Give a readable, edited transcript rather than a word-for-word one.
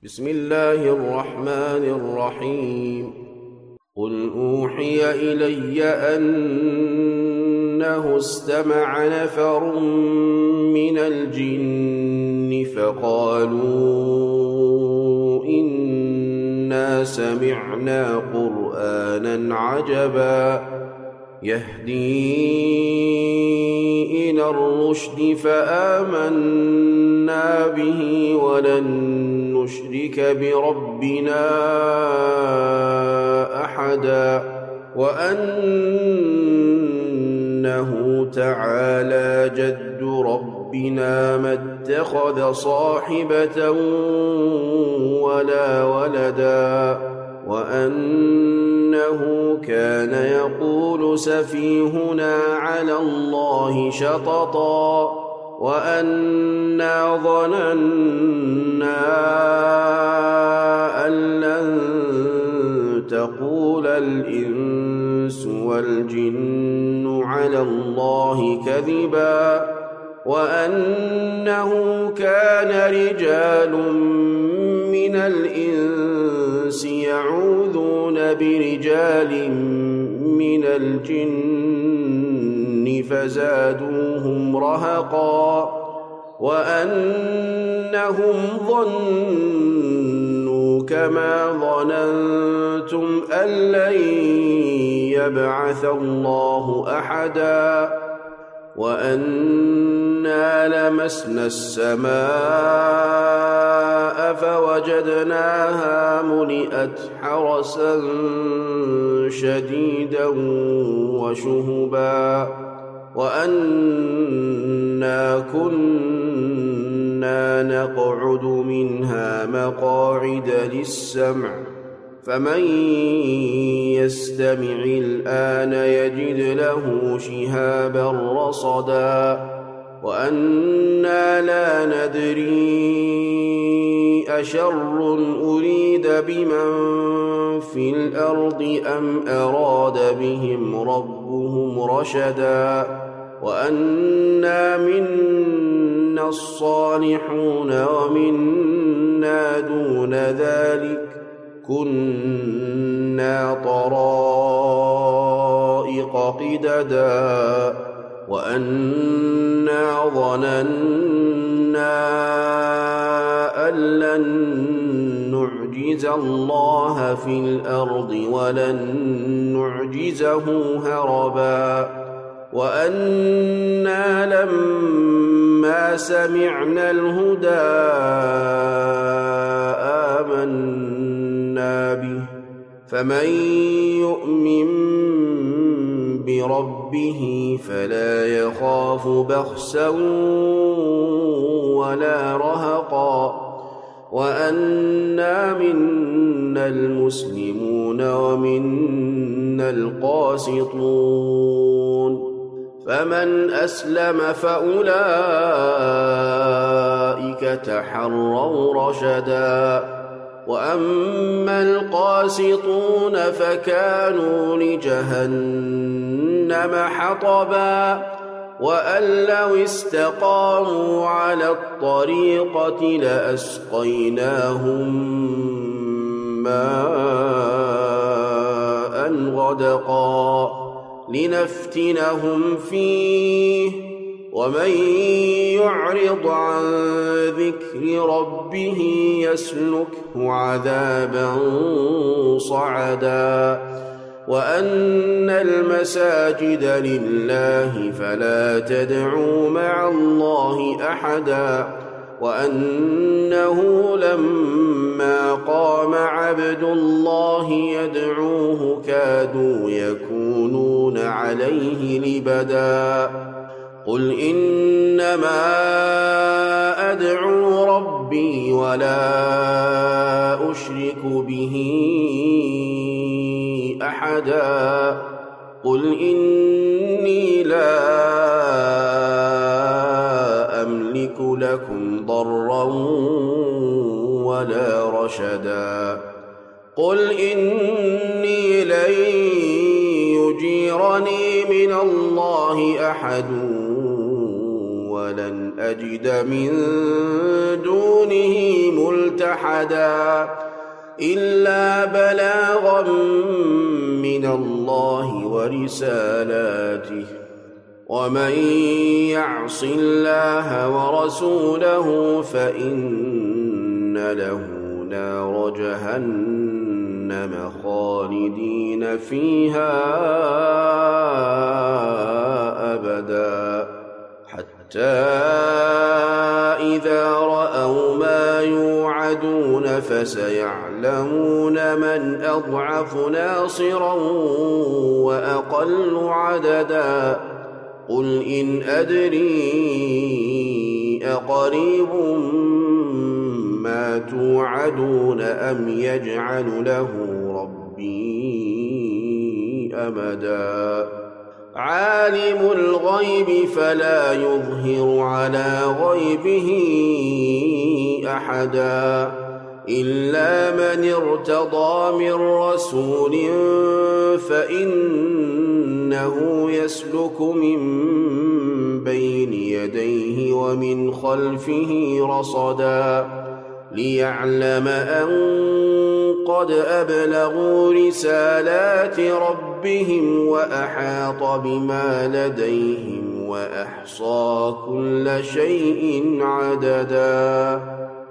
بسم الله الرحمن الرحيم قل أوحي إلي أنه استمع نفر من الجن فقالوا إنا سمعنا قرآنا عجبا يهدي إلى الرشد فآمنا به ولن نشرك بربنا أحدا وأنه تعالى جد ربنا ما اتخذ صاحبة ولا ولدا وأنه كان يقول سفيهنا على الله شططا وأنا ظننا أن لن تقول الإنس والجن على الله كذبا وأنه كان رجال من الإنس يعوذون برجال من الجن فزادوهم رهقا وأنهم ظنوا كما ظننتم أن لن يبعث الله أحدا وأنا لمسنا السماء فوجدناها ملئت حرسا شديدا وشهبا وأنا كنا نقعد منها مقاعد للسمع فمن يستمع الآن يجد له شهابا رصدا وأنا لا ندري أشر أريد بمن في الأرض أم أراد بهم ربهم رشدا وأنا منا الصالحون ومنا دون ذلك كنا طرائق قددا وأنا ظننا أن لن نعجز الله في الأرض ولن نعجزه هربا وأنا لما سمعنا الهدى آمنا به فمن يؤمن بربه فلا يخاف بخسا ولا رهقا وأنا منا المسلمون ومنا القاسطون فمن أسلم فأولئك تحروا رشدا وأما القاسطون فكانوا لجهنم حطبا وأن لو استقاموا على الطريقة لأسقيناهم ماء غدقا لنفتنهم فيه ومن يعرض عن ذكر ربه يسلكه عذابا صعدا وأن المساجد لله فلا تدعوا مع الله أحدا وأنه لما قام عبد الله يدعوه كادوا يكونون عليه لبدا قل إنما أدعو ربي ولا أشرك به أحدا قل إني لا أملك لكم ضرا ولا رشدا قل إني لن يجيرني من الله أحد ولن أجد من دونه ملتحدا إلا بلاغا من الله ورسالاته ومن يعص الله ورسوله فإن له نار جهنم خالدين فيها أبدا حتى إذا رأوا ما يوعدون فسيعلمون من أضعف ناصرا وأقل عددا قل إن أدري أقريب ما توعدون أم يجعل له ربي أمدا عالم الغيب فلا يظهر على غيبه أحدا إلا من ارتضى من رسول فإنه يسلك من بين يديه ومن خلفه رصدا ليعلم أن قد أبلغوا رسالات ربهم وأحاط بما لديهم وأحصى كل شيء عددا